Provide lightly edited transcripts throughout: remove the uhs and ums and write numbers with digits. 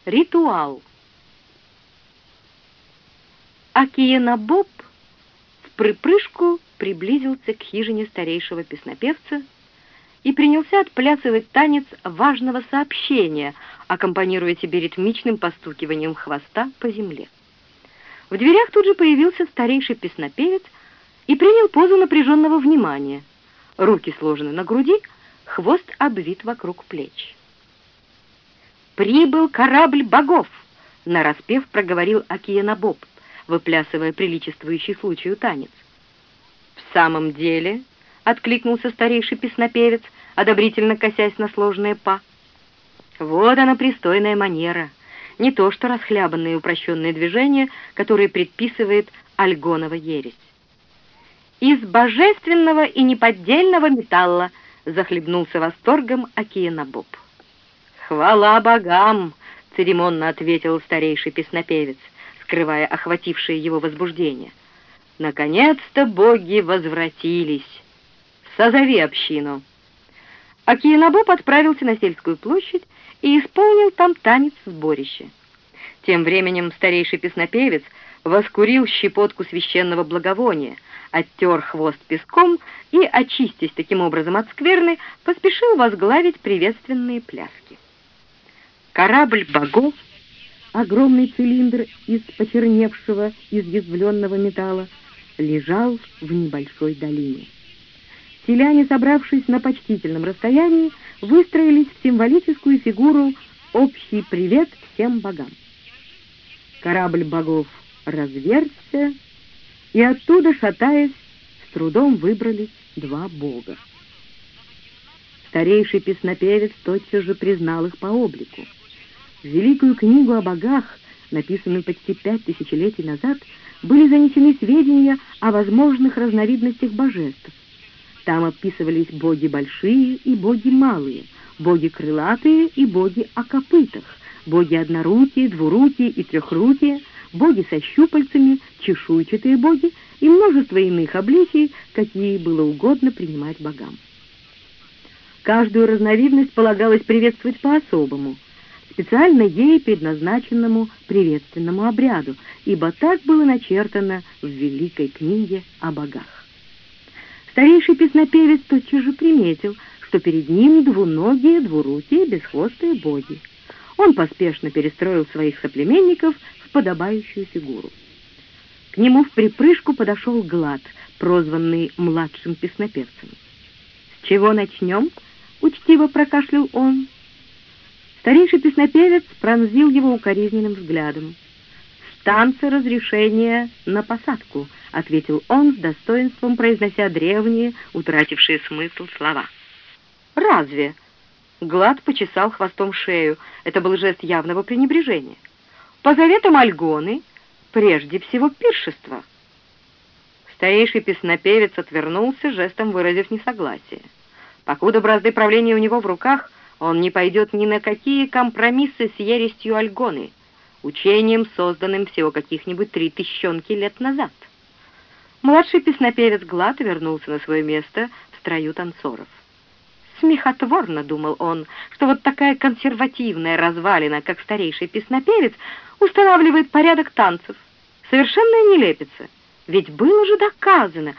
Ритуал. Акиенобоб в припрыжку приблизился к хижине старейшего песнопевца и принялся отплясывать танец важного сообщения, аккомпанируя себе ритмичным постукиванием хвоста по земле. В дверях тут же появился старейший песнопевец и принял позу напряженного внимания. Руки сложены на груди, хвост обвит вокруг плеч. «Прибыл корабль богов!» — нараспев проговорил Акиенобоб, выплясывая приличествующий случаю танец. «В самом деле», — откликнулся старейший песнопевец, одобрительно косясь на сложные па, «вот она пристойная манера, не то что расхлябанные упрощенные движения, которые предписывает Альгонова ересь». «Из божественного и неподдельного металла», — захлебнулся восторгом Акиенобоб. «Хвала богам!» — церемонно ответил старейший песнопевец, скрывая охватившее его возбуждение. «Наконец-то боги возвратились! Созови общину!» Акиенобоб отправился на сельскую площадь и исполнил там танец сборища. Тем временем старейший песнопевец воскурил щепотку священного благовония, оттер хвост песком и, очистясь таким образом от скверны, поспешил возглавить приветственные пляски. Корабль богов, огромный цилиндр из почерневшего, изъязвленного металла, лежал в небольшой долине. Селяне, собравшись на почтительном расстоянии, выстроились в символическую фигуру «Общий привет всем богам». Корабль богов разверзся, и оттуда, шатаясь, с трудом выбрались два бога. Старейший песнопевец тотчас же признал их по облику. В великую книгу о богах, написанную почти 5 тысячелетий назад, были занесены сведения о возможных разновидностях божеств. Там описывались боги большие и боги малые, боги крылатые и боги о копытах, боги однорукие, двурукие и трехрукие, боги со щупальцами, чешуйчатые боги и множество иных обличий, какие было угодно принимать богам. Каждую разновидность полагалось приветствовать по-особому, специально ей предназначенному приветственному обряду, ибо так было начертано в великой книге о богах. Старейший песнопевец тотчас же приметил, что перед ним двуногие, двурукие, бесхвостые боги. Он поспешно перестроил своих соплеменников в подобающую фигуру. К нему в припрыжку подошел Глад, прозванный младшим песнопевцем. «С чего начнем?» — учтиво прокашлял он. Старейший песнопевец пронзил его укоризненным взглядом. «С танца разрешения на посадку», — ответил он с достоинством, произнося древние, утратившие смысл слова. «Разве?» — Глад почесал хвостом шею. Это был жест явного пренебрежения. «По заветам Альгоны, прежде всего пиршество». Старейший песнопевец отвернулся, жестом выразив несогласие. Покуда бразды правления у него в руках, он не пойдет ни на какие компромиссы с ересью Альгоны, учением, созданным всего каких-нибудь 3000 лет назад. Младший песнопевец Глад вернулся на свое место в строю танцоров. Смехотворно, думал он, что вот такая консервативная развалина, как старейший песнопевец, устанавливает порядок танцев. Совершенная нелепица, ведь было же доказано.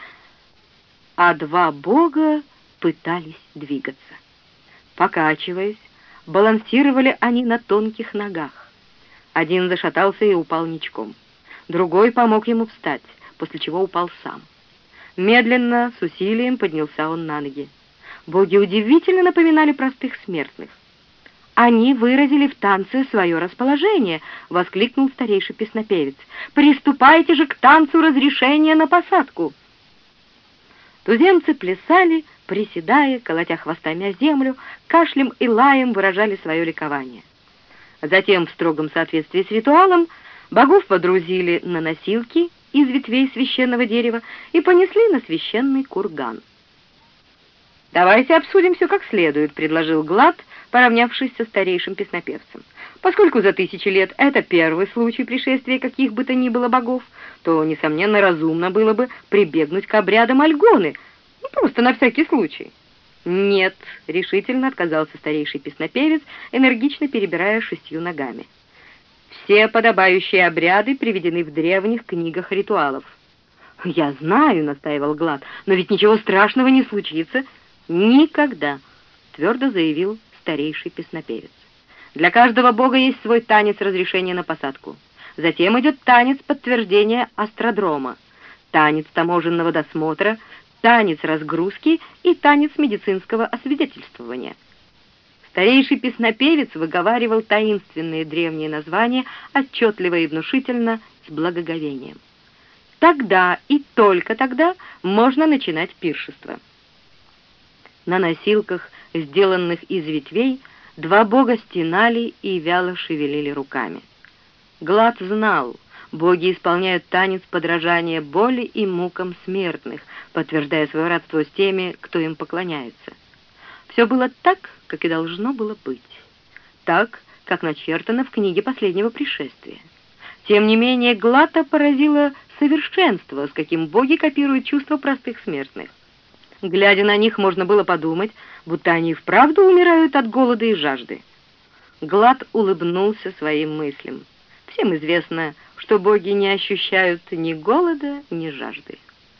А два бога пытались двигаться. Покачиваясь, балансировали они на тонких ногах. Один зашатался и упал ничком. Другой помог ему встать, после чего упал сам. Медленно, с усилием поднялся он на ноги. Боги удивительно напоминали простых смертных. «Они выразили в танце свое расположение», — воскликнул старейший песнопевец. «Приступайте же к танцу разрешения на посадку». Туземцы плясали, приседая, колотя хвостами о землю, кашлем и лаем выражали свое ликование. Затем, в строгом соответствии с ритуалом, богов водрузили на носилки из ветвей священного дерева и понесли на священный курган. «Давайте обсудим все как следует», — предложил Глад, поравнявшись со старейшим песнопевцем. «Поскольку за 1000 лет это первый случай пришествия каких бы то ни было богов, то, несомненно, разумно было бы прибегнуть к обрядам Альгоны, просто на всякий случай». «Нет», — решительно отказался старейший песнопевец, энергично перебирая 6 ногами. Все подобающие обряды приведены в древних книгах ритуалов». «Я знаю», — настаивал Глад, — «но ведь ничего страшного не случится». «Никогда», — твердо заявил старейший песнопевец. «Для каждого бога есть свой танец разрешения на посадку. Затем идет танец подтверждения астродрома, танец таможенного досмотра, танец разгрузки и танец медицинского освидетельствования». Старейший песнопевец выговаривал таинственные древние названия отчетливо и внушительно, с благоговением. Тогда и только тогда можно начинать пиршество. На носилках, сделанных из ветвей, два бога стенали и вяло шевелили руками. Глад знал, боги исполняют танец подражания боли и мукам смертных, подтверждая свое родство с теми, кто им поклоняется. Все было так, как и должно было быть, так, как начертано в книге последнего пришествия. Тем не менее, Глада поразило совершенство, с каким боги копируют чувства простых смертных. Глядя на них, можно было подумать, будто они вправду умирают от голода и жажды. Глад улыбнулся своим мыслям. Всем известно, что боги не ощущают ни голода, ни жажды.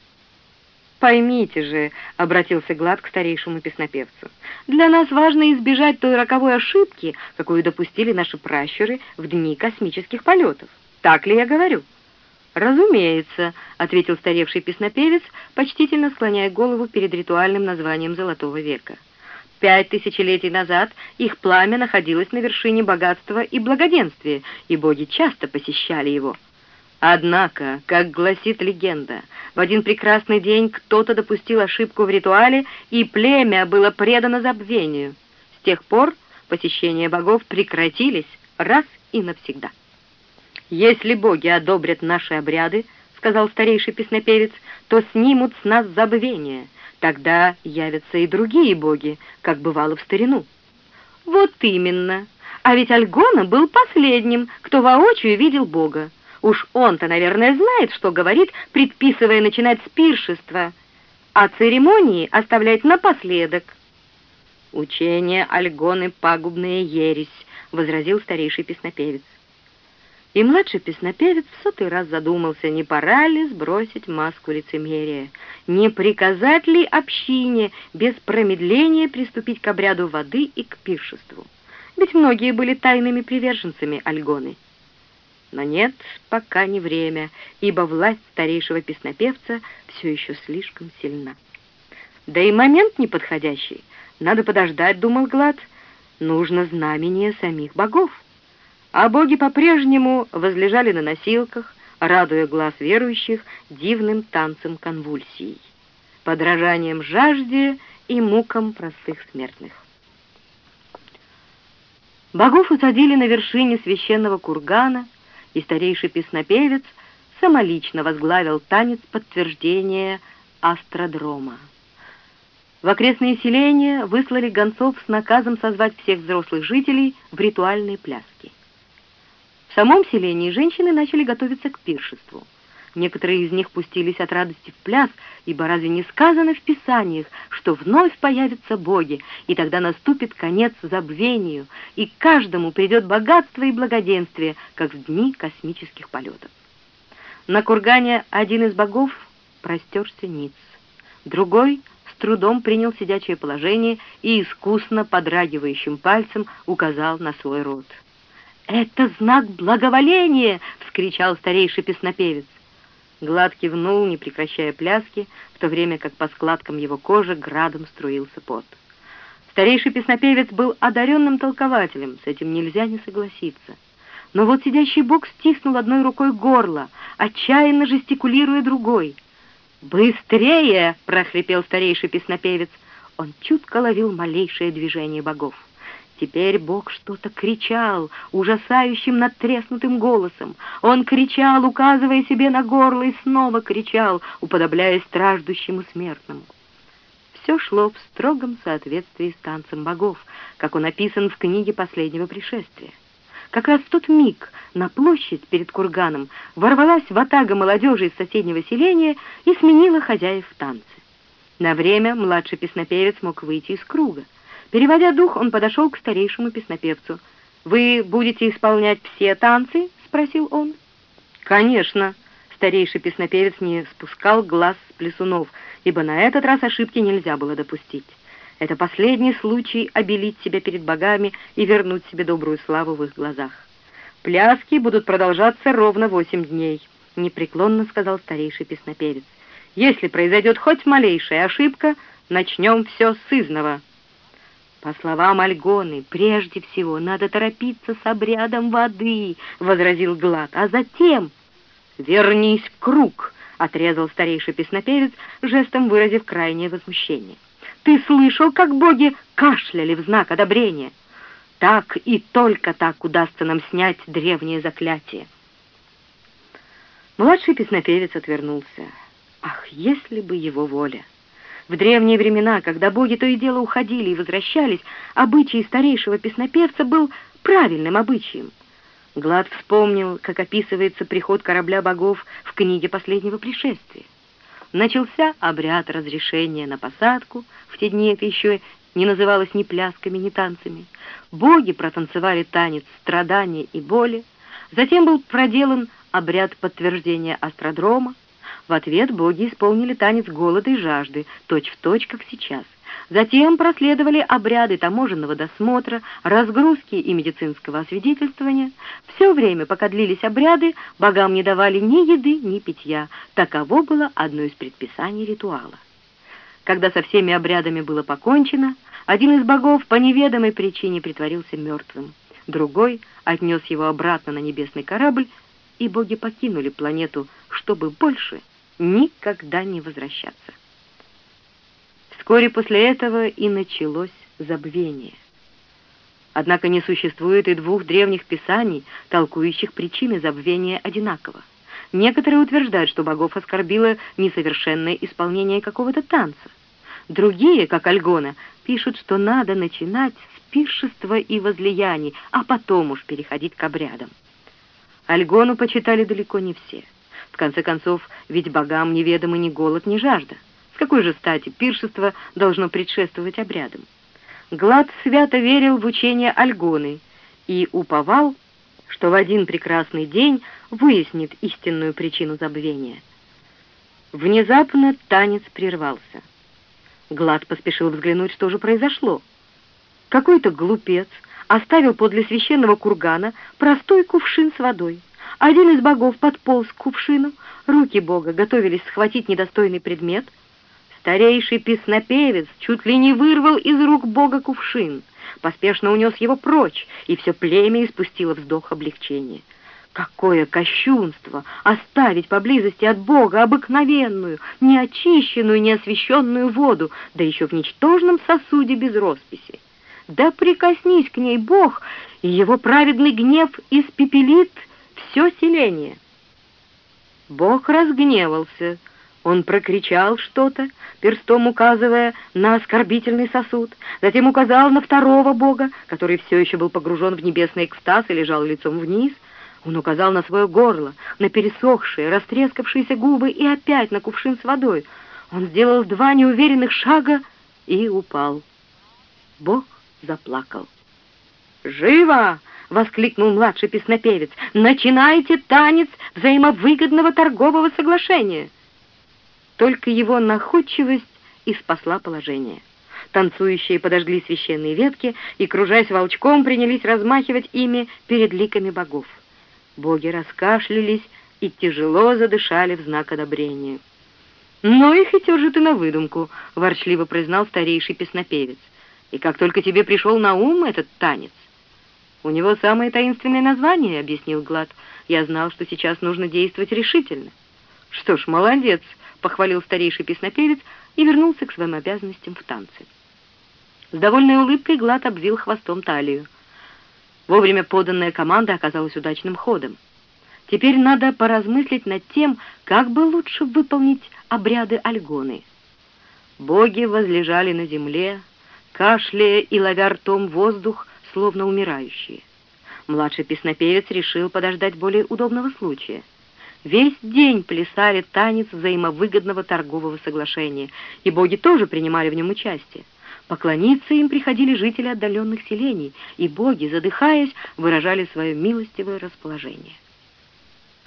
«Поймите же», — обратился Глад к старейшему песнопевцу, «для нас важно избежать той роковой ошибки, какую допустили наши пращуры в дни космических полетов. Так ли я говорю?» «Разумеется», — ответил старевший песнопевец, почтительно склоняя голову перед ритуальным названием Золотого века. 5 тысячелетий назад их пламя находилось на вершине богатства и благоденствия, и боги часто посещали его. Однако, как гласит легенда, в один прекрасный день кто-то допустил ошибку в ритуале, и племя было предано забвению. С тех пор посещения богов прекратились раз и навсегда. «Если боги одобрят наши обряды, — сказал старейший песнопевец, — то снимут с нас забвение. Тогда явятся и другие боги, как бывало в старину». «Вот именно. А ведь Альгона был последним, кто воочию видел бога. Уж он-то, наверное, знает, что говорит, предписывая начинать с пиршества, а церемонии оставлять напоследок». «Учение Альгоны — пагубная ересь», — возразил старейший песнопевец. И младший песнопевец в 100-й раз задумался, не пора ли сбросить маску лицемерия, не приказать ли общине без промедления приступить к обряду воды и к пиршеству. Ведь многие были тайными приверженцами Альгоны. Но нет, пока не время, ибо власть старейшего песнопевца все еще слишком сильна. Да и момент неподходящий. Надо подождать, думал Глад, нужно знамение самих богов. А боги по-прежнему возлежали на носилках, радуя глаз верующих дивным танцем конвульсий, подражанием жажде и мукам простых смертных. Богов усадили на вершине священного кургана, и старейший песнопевец самолично возглавил танец подтверждения астродрома. В окрестные селения выслали гонцов с наказом созвать всех взрослых жителей в ритуальные пляски. В самом селении женщины начали готовиться к пиршеству. Некоторые из них пустились от радости в пляс, ибо разве не сказано в Писаниях, что вновь появятся боги, и тогда наступит конец забвению, и каждому придет богатство и благоденствие, как в дни космических полетов. На кургане один из богов простерся ниц, другой с трудом принял сидячее положение и искусно подрагивающим пальцем указал на свой рот. «Это знак благоволения!» — вскричал старейший песнопевец. Глад кивнул, не прекращая пляски, в то время как по складкам его кожи градом струился пот. Старейший песнопевец был одаренным толкователем, с этим нельзя не согласиться. Но вот сидящий бог стиснул одной рукой горло, отчаянно жестикулируя другой. «Быстрее!» — прохрипел старейший песнопевец. Он чутко ловил малейшее движение богов. Теперь Бог что-то кричал, ужасающим надтреснутым голосом. Он кричал, указывая себе на горло, и снова кричал, уподобляясь страждущему смертному. Все шло в строгом соответствии с танцем богов, как он описан в книге последнего пришествия. Как раз в тот миг на площадь перед курганом ворвалась ватага молодежи из соседнего селения и сменила хозяев в танце. На время младший песнопевец мог выйти из круга. Переводя дух, он подошел к старейшему песнопевцу. «Вы будете исполнять все танцы?» — спросил он. «Конечно!» — старейший песнопевец не спускал глаз с плясунов, ибо на этот раз ошибки нельзя было допустить. Это последний случай обелить себя перед богами и вернуть себе добрую славу в их глазах. «Пляски будут продолжаться ровно 8 дней», — непреклонно сказал старейший песнопевец. «Если произойдет хоть малейшая ошибка, начнем все с изного». «По словам Альгоны, прежде всего надо торопиться с обрядом воды», — возразил Глад, «а затем...» «Вернись в круг», — отрезал старейший песнопевец, жестом выразив крайнее возмущение. «Ты слышал, как боги кашляли в знак одобрения? Так и только так удастся нам снять древнее заклятие». Младший песнопевец отвернулся. Ах, если бы его воля! В древние времена, когда боги то и дело уходили и возвращались, обычай старейшего песнопевца был правильным обычаем. Глад вспомнил, как описывается приход корабля богов в книге «Последнего пришествия». Начался обряд разрешения на посадку, в те дни это еще не называлось ни плясками, ни танцами. Боги протанцевали танец страдания и боли, затем был проделан обряд подтверждения астродрома. В ответ боги исполнили танец голода и жажды, точь-в-точь, как сейчас. Затем проследовали обряды таможенного досмотра, разгрузки и медицинского освидетельствования. Все время, пока длились обряды, богам не давали ни еды, ни питья. Таково было одно из предписаний ритуала. Когда со всеми обрядами было покончено, один из богов по неведомой причине притворился мертвым. Другой отнес его обратно на небесный корабль, и боги покинули планету, чтобы больше никогда не возвращаться. Вскоре после этого и началось забвение. Однако не существует и двух древних писаний, толкующих причины забвения одинаково. Некоторые утверждают, что богов оскорбило несовершенное исполнение какого-то танца. Другие, как Альгона, пишут, что надо начинать с пиршества и возлияний, а потом уж переходить к обрядам. Альгону почитали далеко не все. В конце концов, ведь богам неведомы ни голод, ни жажда. С какой же стати пиршество должно предшествовать обрядам? Глад свято верил в учение Альгоны и уповал, что в один прекрасный день выяснит истинную причину забвения. Внезапно танец прервался. Глад поспешил взглянуть, что же произошло. Какой-то глупец оставил подле священного кургана простой кувшин с водой. Один из богов подполз к кувшину, руки бога готовились схватить недостойный предмет. Старейший песнопевец чуть ли не вырвал из рук бога кувшин, поспешно унес его прочь, и все племя испустило вздох облегчения. Какое кощунство оставить поблизости от бога обыкновенную, неочищенную, неосвященную воду, да еще в ничтожном сосуде без росписи. Да прикоснись к ней Бог, и его праведный гнев испепелит все селение. Бог разгневался. Он прокричал что-то, перстом указывая на оскорбительный сосуд, затем указал на второго бога, который все еще был погружен в небесный экстаз и лежал лицом вниз. Он указал на свое горло, на пересохшие, растрескавшиеся губы и опять на кувшин с водой. Он сделал 2 неуверенных шага и упал. Бог заплакал. «Живо!» — воскликнул младший песнопевец. «Начинайте танец взаимовыгодного торгового соглашения!» Только его находчивость и спасла положение. Танцующие подожгли священные ветки и, кружась волчком, принялись размахивать ими перед ликами богов. Боги раскашлялись и тяжело задышали в знак одобрения. «Ну и хитер же ты на выдумку», — ворчливо признал старейший песнопевец. «И как только тебе пришел на ум этот танец?» «У него самое таинственное название», — объяснил Глад. «Я знал, что сейчас нужно действовать решительно». «Что ж, молодец», — похвалил старейший песнопевец и вернулся к своим обязанностям в танце. С довольной улыбкой Глад обвил хвостом талию. Вовремя поданная команда оказалась удачным ходом. Теперь надо поразмыслить над тем, как бы лучше выполнить обряды Альгоны. Боги возлежали на земле, кашляя и ловя ртом воздух, словно умирающие. Младший песнопевец решил подождать более удобного случая. Весь день плясали танец взаимовыгодного торгового соглашения, и боги тоже принимали в нем участие. Поклониться им приходили жители отдаленных селений, и боги, задыхаясь, выражали свое милостивое расположение.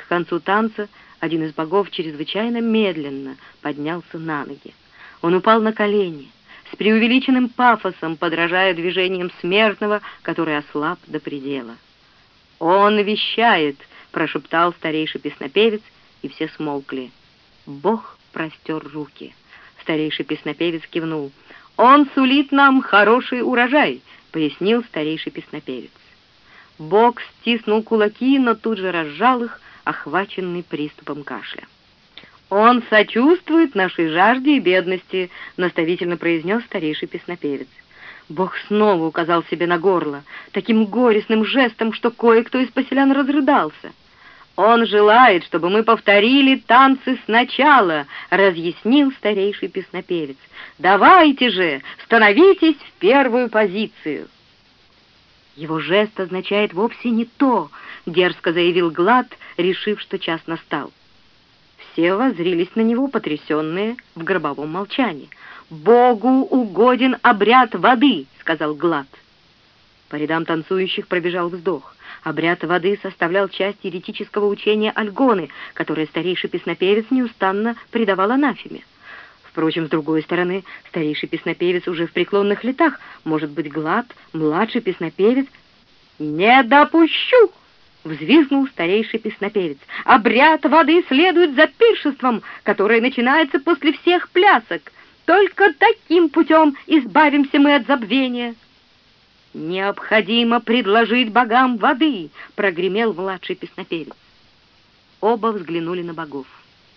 К концу танца один из богов чрезвычайно медленно поднялся на ноги. Он упал на колени, с преувеличенным пафосом подражая движениям смертного, который ослаб до предела. «Он вещает!» — прошептал старейший песнопевец, и все смолкли. Бог простер руки. Старейший песнопевец кивнул. «Он сулит нам хороший урожай», — пояснил старейший песнопевец. Бог стиснул кулаки, но тут же разжал их, охваченный приступом кашля. «Он сочувствует нашей жажде и бедности», — наставительно произнес старейший песнопевец. Бог снова указал себе на горло, таким горестным жестом, что кое-кто из поселян разрыдался. «Он желает, чтобы мы повторили танцы сначала», — разъяснил старейший песнопевец. «Давайте же, становитесь в первую позицию». «Его жест означает вовсе не то», — дерзко заявил Глад, решив, что час настал. Все воззрились на него, потрясенные, в гробовом молчании. «Богу угоден обряд воды», — сказал Глад. По рядам танцующих пробежал вздох. Обряд воды составлял часть еретического учения Альгоны, которое старейший песнопевец неустанно предавал анафеме. Впрочем, с другой стороны, старейший песнопевец уже в преклонных летах, может быть, Глад, младший песнопевец. «Не допущу!» — взвизгнул старейший песнопевец. «Обряд воды следует за пиршеством, которое начинается после всех плясок. Только таким путем избавимся мы от забвения». «Необходимо предложить богам воды!» — прогремел младший песнопевец. Оба взглянули на богов.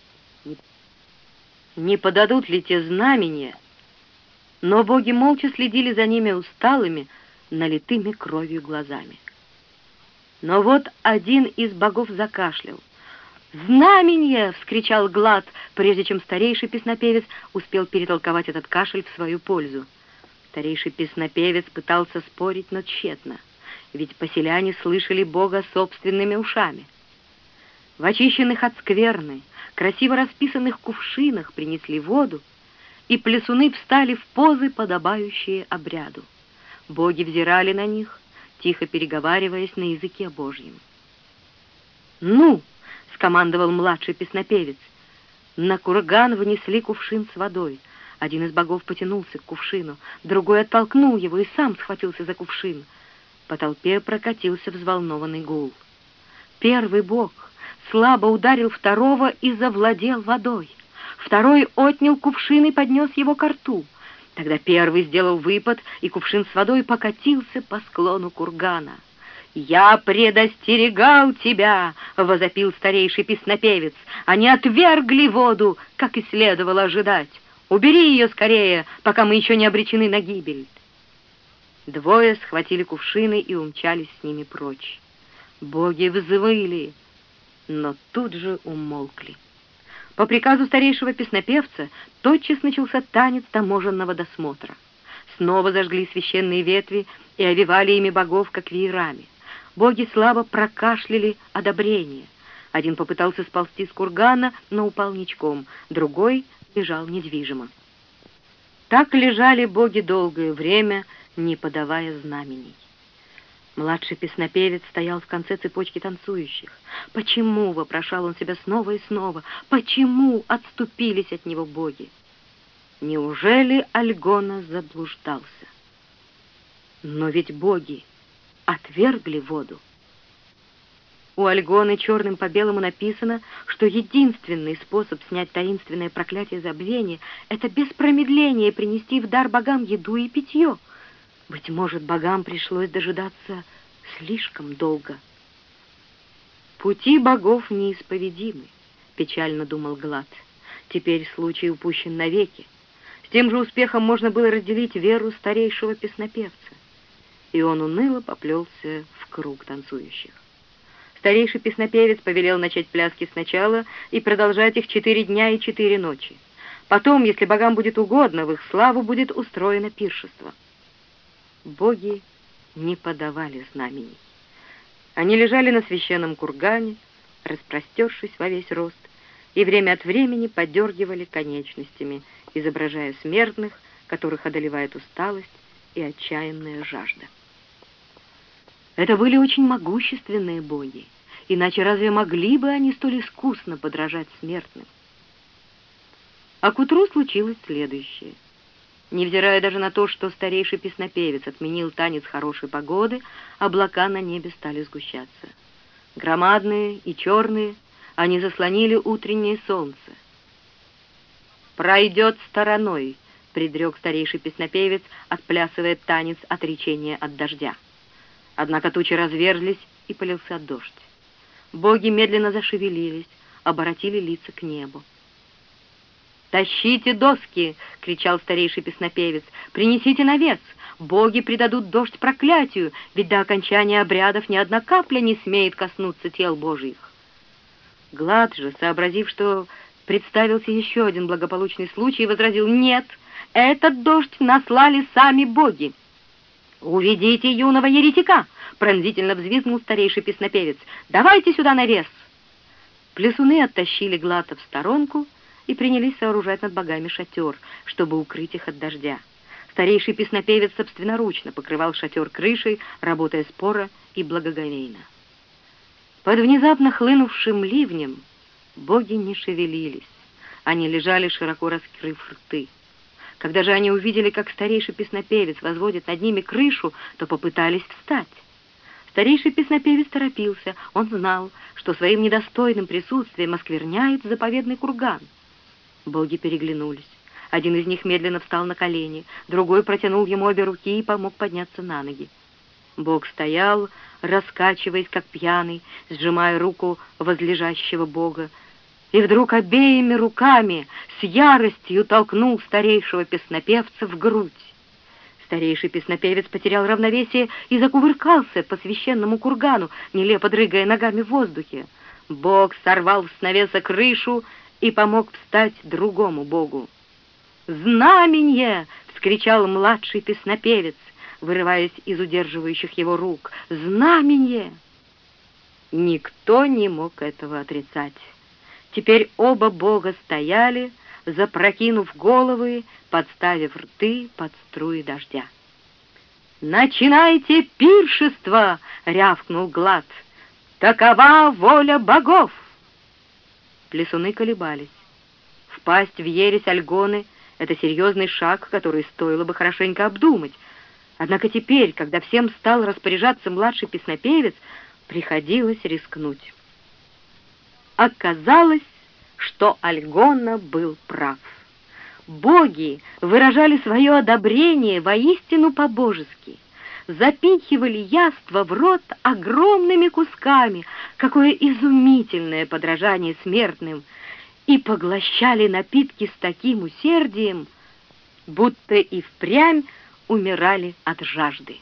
Не подадут ли те знамения? Но боги молча следили за ними усталыми, налитыми кровью глазами. Но вот один из богов закашлял. «Знамение!» — вскричал Глад, прежде чем старейший песнопевец успел перетолковать этот кашель в свою пользу. Старейший песнопевец пытался спорить, но тщетно, ведь поселяне слышали Бога собственными ушами. В очищенных от скверны, красиво расписанных кувшинах принесли воду, и плясуны встали в позы, подобающие обряду. Боги взирали на них, тихо переговариваясь на языке Божьем. «Ну!» — скомандовал младший песнопевец. На курган внесли кувшин с водой. Один из богов потянулся к кувшину, другой оттолкнул его и сам схватился за кувшин. По толпе прокатился взволнованный гул. Первый бог слабо ударил второго и завладел водой. Второй отнял кувшин и поднес его ко рту. Тогда первый сделал выпад, и кувшин с водой покатился по склону кургана. «Я предостерегал тебя!» — возопил старейший песнопевец. «Они отвергли воду, как и следовало ожидать. Убери ее скорее, пока мы еще не обречены на гибель». Двое схватили кувшины и умчались с ними прочь. Боги взвыли, но тут же умолкли. По приказу старейшего песнопевца тотчас начался танец таможенного досмотра. Снова зажгли священные ветви и овивали ими богов, как веерами. Боги слабо прокашляли одобрение. Один попытался сползти с кургана, но упал ничком, другой лежал недвижимо. Так лежали боги долгое время, не подавая знамений. Младший песнопевец стоял в конце цепочки танцующих. Почему, вопрошал он себя снова и снова, почему отступились от него боги? Неужели Альгона заблуждался? Но ведь боги отвергли воду. У Альгоны черным по белому написано, что единственный способ снять таинственное проклятие забвения — это без промедления принести в дар богам еду и питье. Быть может, богам пришлось дожидаться слишком долго. «Пути богов неисповедимы», — печально думал Глад. «Теперь случай упущен навеки. С тем же успехом можно было разделить веру старейшего песнопевца». И он уныло поплелся в круг танцующих. Старейший песнопевец повелел начать пляски сначала и продолжать их 4 дня и 4 ночи. Потом, если богам будет угодно, в их славу будет устроено пиршество. Боги не подавали знамений. Они лежали на священном кургане, распростершись во весь рост, и время от времени подергивали конечностями, изображая смертных, которых одолевает усталость и отчаянная жажда. Это были очень могущественные боги, иначе разве могли бы они столь искусно подражать смертным? А к утру случилось следующее. Невзирая даже на то, что старейший песнопевец отменил танец хорошей погоды, облака на небе стали сгущаться. Громадные и черные, они заслонили утреннее солнце. «Пройдет стороной», — предрек старейший песнопевец, отплясывая танец отречения от дождя. Однако тучи разверзлись, и полился дождь. Боги медленно зашевелились, оборотили лица к небу. «Тащите доски!» — кричал старейший песнопевец. «Принесите навес! Боги предадут дождь проклятию, ведь до окончания обрядов ни одна капля не смеет коснуться тел Божьих». Глад же, сообразив, что представился еще один благополучный случай, возразил: «Нет, этот дождь наслали сами боги». «Уведите юного еретика!» — пронзительно взвизгнул старейший песнопевец. «Давайте сюда навес!» Плясуны оттащили Глата в сторонку и принялись сооружать над богами шатер, чтобы укрыть их от дождя. Старейший песнопевец собственноручно покрывал шатер крышей, работая споро и благоговейно. Под внезапно хлынувшим ливнем боги не шевелились, они лежали, широко раскрыв рты. Когда же они увидели, как старейший песнопевец возводит над ними крышу, то попытались встать. Старейший песнопевец торопился, он знал, что своим недостойным присутствием оскверняет заповедный курган. Боги переглянулись. Один из них медленно встал на колени, другой протянул ему обе руки и помог подняться на ноги. Бог стоял, раскачиваясь, как пьяный, сжимая руку возлежащего бога, и вдруг обеими руками с яростью толкнул старейшего песнопевца в грудь. Старейший песнопевец потерял равновесие и закувыркался по священному кургану, нелепо дрыгая ногами в воздухе. Бог сорвал с навеса крышу и помог встать другому богу. «Знаменье!» — вскричал младший песнопевец, вырываясь из удерживающих его рук. «Знаменье!» Никто не мог этого отрицать. Теперь оба бога стояли, запрокинув головы, подставив рты под струи дождя. «Начинайте пиршество!» — рявкнул Глад. «Такова воля богов!» Плясуны колебались. Впасть в ересь Альгоны — это серьезный шаг, который стоило бы хорошенько обдумать. Однако теперь, когда всем стал распоряжаться младший песнопевец, приходилось рискнуть. Оказалось, что Альгона был прав. Боги выражали свое одобрение воистину по-божески, запихивали яство в рот огромными кусками, какое изумительное подражание смертным, и поглощали напитки с таким усердием, будто и впрямь умирали от жажды.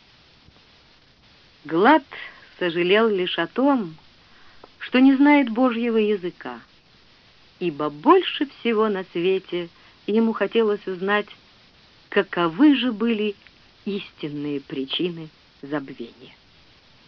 Глад сожалел лишь о том, что не знает Божьего языка, ибо больше всего на свете ему хотелось узнать, каковы же были истинные причины забвения.